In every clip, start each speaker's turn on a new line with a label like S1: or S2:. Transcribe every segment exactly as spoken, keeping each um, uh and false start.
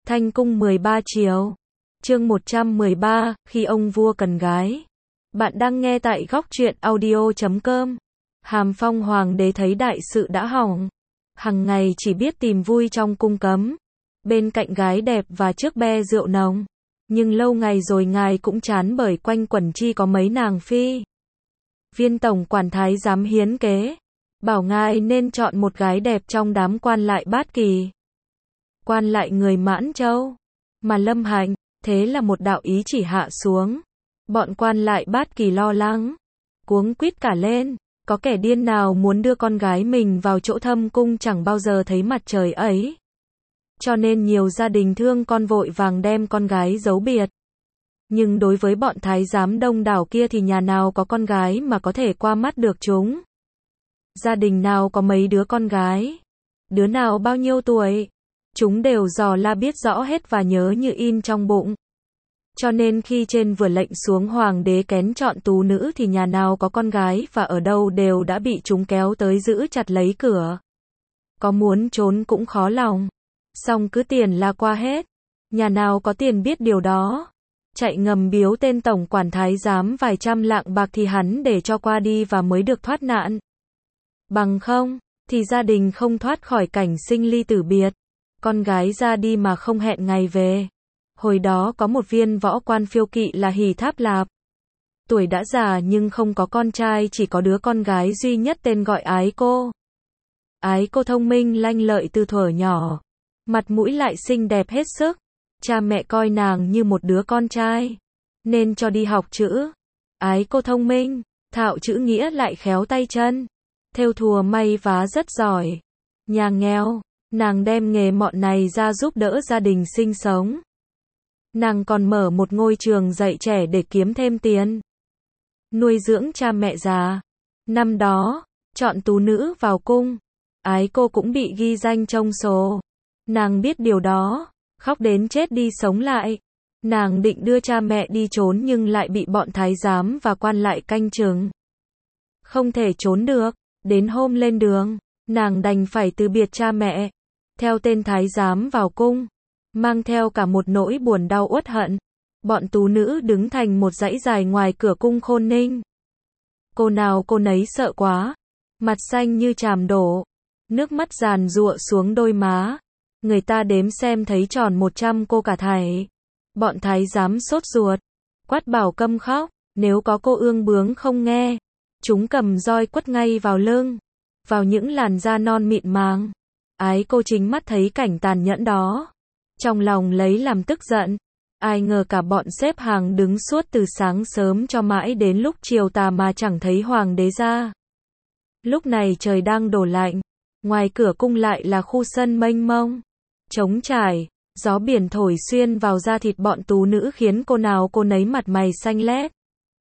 S1: Thanh cung mười ba chiều. Chương một trăm mười ba, khi ông vua cần gái. Bạn đang nghe tại góc truyện audio chấm com. Hàm Phong hoàng đế thấy đại sự đã hỏng. Hằng ngày chỉ biết tìm vui trong cung cấm. Bên cạnh gái đẹp và trước be rượu nồng. Nhưng lâu ngày rồi ngài cũng chán bởi quanh quẩn chi có mấy nàng phi. Viên tổng quản thái giám hiến kế. Bảo ngài nên chọn một gái đẹp trong đám quan lại bát kỳ. Quan lại người Mãn Châu. Mà Lâm Hạnh, thế là một đạo ý chỉ hạ xuống. Bọn quan lại bát kỳ lo lắng. Cuống quýt cả lên. Có kẻ điên nào muốn đưa con gái mình vào chỗ thâm cung chẳng bao giờ thấy mặt trời ấy. Cho nên nhiều gia đình thương con vội vàng đem con gái giấu biệt. Nhưng đối với bọn thái giám đông đảo kia thì nhà nào có con gái mà có thể qua mắt được chúng. Gia đình nào có mấy đứa con gái. Đứa nào bao nhiêu tuổi. Chúng đều dò la biết rõ hết và nhớ như in trong bụng. Cho nên khi trên vừa lệnh xuống hoàng đế kén chọn tú nữ thì nhà nào có con gái và ở đâu đều đã bị chúng kéo tới giữ chặt lấy cửa. Có muốn trốn cũng khó lòng. Xong cứ tiền là qua hết. Nhà nào có tiền biết điều đó. Chạy ngầm biếu tên tổng quản thái giám vài trăm lạng bạc thì hắn để cho qua đi và mới được thoát nạn. Bằng không, thì gia đình không thoát khỏi cảnh sinh ly tử biệt. Con gái ra đi mà không hẹn ngày về. Hồi đó có một viên võ quan phiêu kỵ là Hỉ Tháp Lạp. Tuổi đã già nhưng không có con trai, chỉ có đứa con gái duy nhất tên gọi Ái Cô. Ái Cô thông minh lanh lợi từ thuở nhỏ. Mặt mũi lại xinh đẹp hết sức. Cha mẹ coi nàng như một đứa con trai. Nên cho đi học chữ. Ái Cô thông minh, thạo chữ nghĩa lại khéo tay chân. Thêu thùa may vá rất giỏi. Nhà nghèo, nàng đem nghề mọn này ra giúp đỡ gia đình sinh sống. Nàng còn mở một ngôi trường dạy trẻ để kiếm thêm tiền. Nuôi dưỡng cha mẹ già. Năm đó, chọn tú nữ vào cung. Ái Cô cũng bị ghi danh trong sổ. Nàng biết điều đó, khóc đến chết đi sống lại. Nàng định đưa cha mẹ đi trốn nhưng lại bị bọn thái giám và quan lại canh chừng. Không thể trốn được, đến hôm lên đường, nàng đành phải từ biệt cha mẹ. Theo tên thái giám vào cung, mang theo cả một nỗi buồn đau uất hận. Bọn tú nữ đứng thành một dãy dài ngoài cửa cung Khôn Ninh. Cô nào cô nấy sợ quá, mặt xanh như chàm đổ, nước mắt giàn giụa xuống đôi má. Người ta đếm xem thấy tròn một trăm cô cả thảy. Bọn thái giám sốt ruột, quát bảo câm khóc, nếu có cô ương bướng không nghe, chúng cầm roi quất ngay vào lưng, vào những làn da non mịn màng. Ái Cô chính mắt thấy cảnh tàn nhẫn đó, trong lòng lấy làm tức giận. Ai ngờ cả bọn xếp hàng đứng suốt từ sáng sớm cho mãi đến lúc chiều tà mà chẳng thấy hoàng đế ra. Lúc này trời đang đổ lạnh, ngoài cửa cung lại là khu sân mênh mông, trống trải, gió biển thổi xuyên vào da thịt bọn tú nữ khiến cô nào cô nấy mặt mày xanh lét,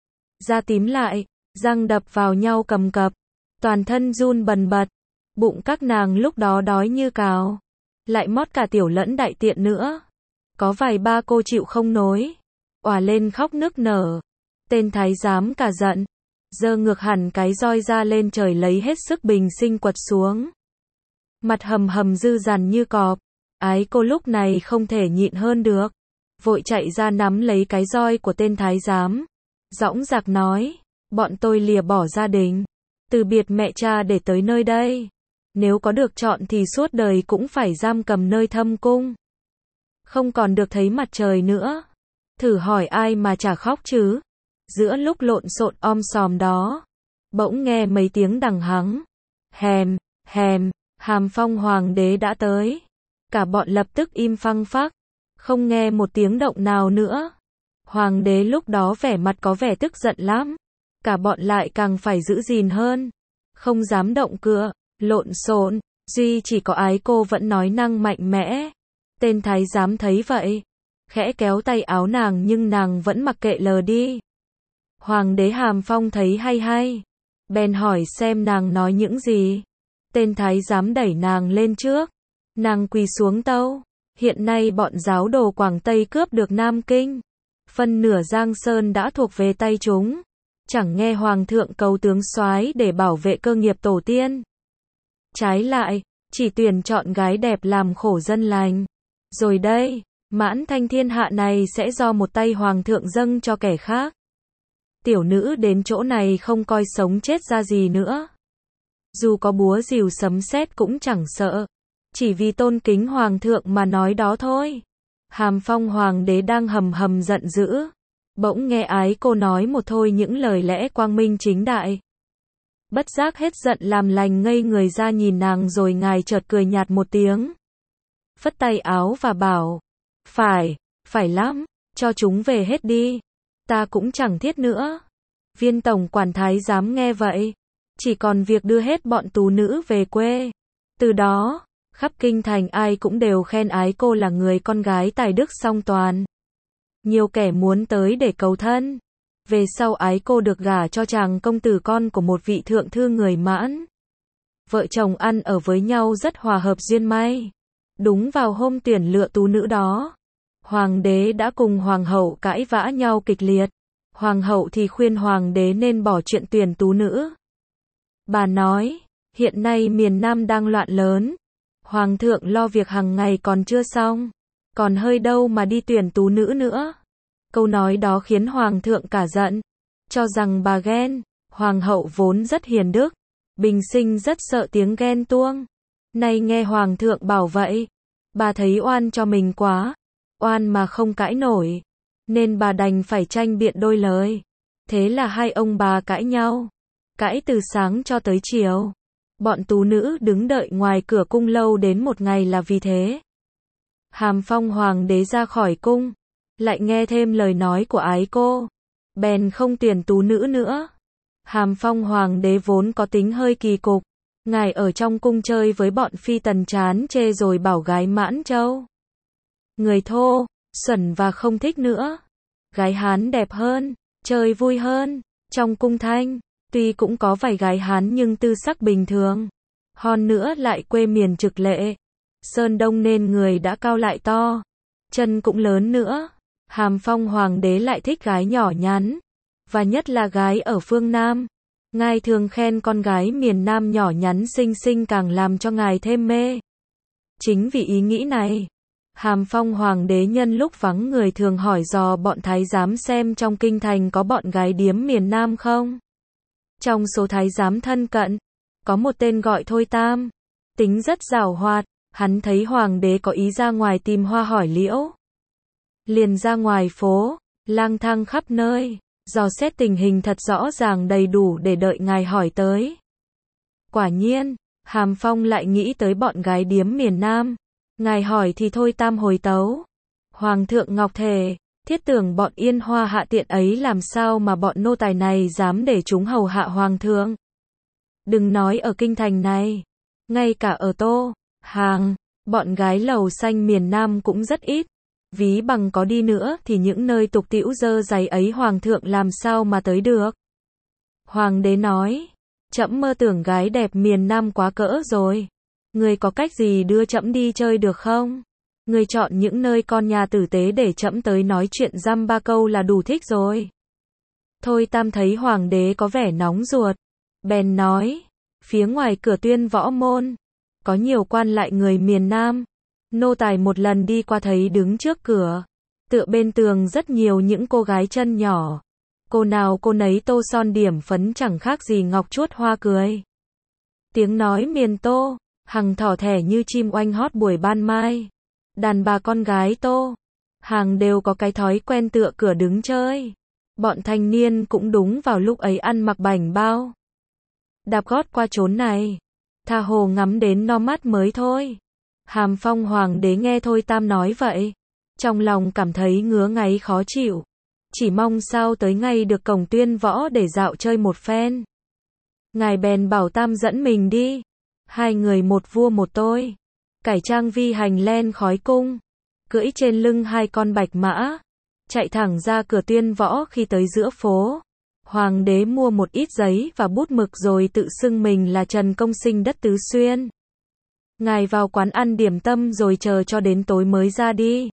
S1: da tím lại, răng đập vào nhau cầm cập, toàn thân run bần bật. Bụng các nàng lúc đó đói như cào, lại mót cả tiểu lẫn đại tiện nữa. Có vài ba cô chịu không nổi, òa lên khóc nức nở. Tên thái giám cả giận, giơ ngược hẳn cái roi ra lên trời lấy hết sức bình sinh quật xuống. Mặt hầm hầm dư dằn như cọp. Ái Cô lúc này không thể nhịn hơn được, vội chạy ra nắm lấy cái roi của tên thái giám, dõng dạc nói, bọn tôi lìa bỏ gia đình, từ biệt mẹ cha để tới nơi đây. Nếu có được chọn thì suốt đời cũng phải giam cầm nơi thâm cung, không còn được thấy mặt trời nữa. Thử hỏi ai mà chả khóc chứ. Giữa lúc lộn xộn om sòm đó, bỗng nghe mấy tiếng đằng hắng, hèm, hèm, Hàm Phong hoàng đế đã tới. Cả bọn lập tức im phăng phắc, không nghe một tiếng động nào nữa. Hoàng đế lúc đó vẻ mặt có vẻ tức giận lắm. Cả bọn lại càng phải giữ gìn hơn, không dám động cựa, lộn xộn. Duy chỉ có Ái Cô vẫn nói năng mạnh mẽ. Tên thái giám thấy vậy, khẽ kéo tay áo nàng nhưng nàng vẫn mặc kệ lờ đi. Hoàng đế Hàm Phong thấy hay hay, bèn hỏi xem nàng nói những gì. Tên thái giám đẩy nàng lên trước, nàng quỳ xuống tâu. Hiện nay bọn giáo đồ Quảng Tây cướp được Nam Kinh, phân nửa Giang Sơn đã thuộc về tay chúng. Chẳng nghe hoàng thượng cầu tướng soái để bảo vệ cơ nghiệp tổ tiên. Trái lại, chỉ tuyển chọn gái đẹp làm khổ dân lành. Rồi đây, Mãn thanh thiên hạ này sẽ do một tay hoàng thượng dâng cho kẻ khác. Tiểu nữ đến chỗ này không coi sống chết ra gì nữa. Dù có búa rìu sấm sét cũng chẳng sợ. Chỉ vì tôn kính hoàng thượng mà nói đó thôi. Hàm Phong hoàng đế đang hầm hầm giận dữ. Bỗng nghe Ái Cô nói một thôi những lời lẽ quang minh chính đại. Bất giác hết giận làm lành ngây người ra nhìn nàng rồi ngài chợt cười nhạt một tiếng. Phất tay áo và bảo. Phải, phải lắm, cho chúng về hết đi. Ta cũng chẳng thiết nữa. Viên tổng quản thái giám nghe vậy. Chỉ còn việc đưa hết bọn tú nữ về quê. Từ đó, khắp kinh thành ai cũng đều khen Ái Cô là người con gái tài đức song toàn. Nhiều kẻ muốn tới để cầu thân. Về sau Ái Cô được gả cho chàng công tử con của một vị thượng thư người Mãn. Vợ chồng ăn ở với nhau rất hòa hợp duyên may. Đúng vào hôm tuyển lựa tú nữ đó, hoàng đế đã cùng hoàng hậu cãi vã nhau kịch liệt. Hoàng hậu thì khuyên hoàng đế nên bỏ chuyện tuyển tú nữ. Bà nói, hiện nay miền Nam đang loạn lớn. Hoàng thượng lo việc hàng ngày còn chưa xong. Còn hơi đâu mà đi tuyển tú nữ nữa. Câu nói đó khiến hoàng thượng cả giận. Cho rằng bà ghen. Hoàng hậu vốn rất hiền đức. Bình sinh rất sợ tiếng ghen tuông. Nay nghe hoàng thượng bảo vậy. Bà thấy oan cho mình quá. Oan mà không cãi nổi. Nên bà đành phải tranh biện đôi lời. Thế là hai ông bà cãi nhau. Cãi từ sáng cho tới chiều. Bọn tú nữ đứng đợi ngoài cửa cung lâu đến một ngày là vì thế. Hàm Phong hoàng đế ra khỏi cung. Lại nghe thêm lời nói của Ái Cô. Bèn không tuyển tú nữ nữa. Hàm Phong hoàng đế vốn có tính hơi kỳ cục. Ngài ở trong cung chơi với bọn phi tần chán chê rồi bảo gái Mãn Châu. Người thô, xuẩn và không thích nữa. Gái Hán đẹp hơn, chơi vui hơn. Trong cung Thanh, tuy cũng có vài gái Hán nhưng tư sắc bình thường. Hơn nữa lại quê miền trực lệ. Sơn Đông nên người đã cao lại to. Chân cũng lớn nữa. Hàm Phong hoàng đế lại thích gái nhỏ nhắn. Và nhất là gái ở phương Nam. Ngài thường khen con gái miền Nam nhỏ nhắn xinh xinh càng làm cho ngài thêm mê. Chính vì ý nghĩ này, Hàm Phong hoàng đế nhân lúc vắng người thường hỏi dò bọn thái giám xem trong kinh thành có bọn gái điếm miền Nam không. Trong số thái giám thân cận, có một tên gọi Thôi Tam, tính rất giàu hoạt, hắn thấy hoàng đế có ý ra ngoài tìm hoa hỏi liễu. Liền ra ngoài phố, lang thang khắp nơi. Dò xét tình hình thật rõ ràng đầy đủ để đợi ngài hỏi tới. Quả nhiên, Hàm Phong lại nghĩ tới bọn gái điếm miền Nam. Ngài hỏi thì Thôi Tam hồi tấu. Hoàng thượng ngọc thề, thiết tưởng bọn yên hoa hạ tiện ấy làm sao mà bọn nô tài này dám để chúng hầu hạ hoàng thượng. Đừng nói ở kinh thành này, ngay cả ở Tô, Hàng, bọn gái lầu xanh miền Nam cũng rất ít. Ví bằng có đi nữa thì những nơi tục tĩu dơ giày ấy hoàng thượng làm sao mà tới được. Hoàng đế nói, trẫm mơ tưởng gái đẹp miền Nam quá cỡ rồi. Người có cách gì đưa trẫm đi chơi được không? Người chọn những nơi con nhà tử tế để trẫm tới nói chuyện dăm ba câu là đủ thích rồi. Thôi Tam thấy hoàng đế có vẻ nóng ruột. Bèn nói, phía ngoài cửa Tuyên Võ Môn, có nhiều quan lại người miền Nam. Nô tài một lần đi qua thấy đứng trước cửa, tựa bên tường rất nhiều những cô gái chân nhỏ. Cô nào cô nấy tô son điểm phấn chẳng khác gì ngọc chuốt hoa cười. Tiếng nói miền Tô, hằng thỏ thẻ như chim oanh hót buổi ban mai. Đàn bà con gái Tô, hàng đều có cái thói quen tựa cửa đứng chơi. Bọn thanh niên cũng đúng vào lúc ấy ăn mặc bảnh bao. Đạp gót qua chốn này, tha hồ ngắm đến no mắt mới thôi. Hàm Phong hoàng đế nghe Thôi Tam nói vậy, trong lòng cảm thấy ngứa ngáy khó chịu, chỉ mong sao tới ngày được cổng Tuyên Võ để dạo chơi một phen. Ngài bèn bảo Tam dẫn mình đi, hai người một vua một tôi, cải trang vi hành len khói cung, cưỡi trên lưng hai con bạch mã, chạy thẳng ra cửa Tuyên Võ. Khi tới giữa phố, hoàng đế mua một ít giấy và bút mực rồi tự xưng mình là Trần Công Sinh đất Tứ Xuyên. Ngài vào quán ăn điểm tâm rồi chờ cho đến tối mới ra đi.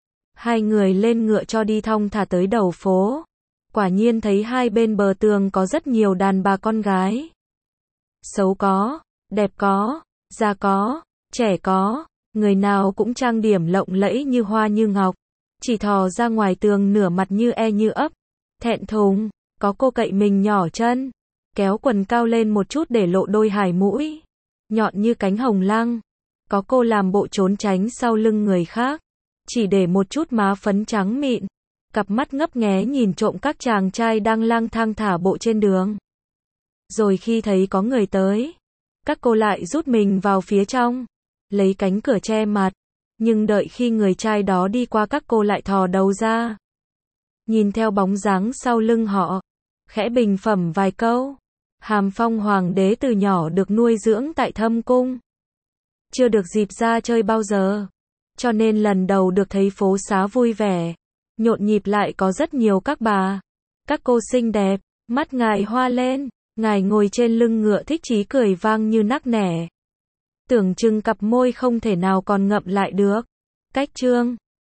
S1: Hai người lên ngựa cho đi thong thả tới đầu phố. Quả nhiên thấy hai bên bờ tường có rất nhiều đàn bà con gái. Xấu có, đẹp có, già có, trẻ có, Người nào cũng trang điểm lộng lẫy như hoa như ngọc, chỉ thò ra ngoài tường nửa mặt như e như ấp, thẹn thùng, có cô cậy mình nhỏ chân, kéo quần cao lên một chút để lộ đôi hài mũi, nhọn như cánh hồng lăng, có cô làm bộ trốn tránh sau lưng người khác, chỉ để một chút má phấn trắng mịn, cặp mắt ngấp nghé nhìn trộm các chàng trai đang lang thang thả bộ trên đường. Rồi khi thấy có người tới, các cô lại rút mình vào phía trong, lấy cánh cửa che mặt, nhưng đợi khi người trai đó đi qua các cô lại thò đầu ra, nhìn theo bóng dáng sau lưng họ, khẽ bình phẩm vài câu. Hàm Phong hoàng đế từ nhỏ được nuôi dưỡng tại Thâm Cung, chưa được dịp ra chơi bao giờ, cho nên lần đầu được thấy phố xá vui vẻ, nhộn nhịp lại có rất nhiều các bà, các cô xinh đẹp, mắt ngài hoa lên, ngài ngồi trên lưng ngựa thích chí cười vang như nắc nẻ. Tưởng chừng cặp môi không thể nào còn ngậm lại được. Cách chương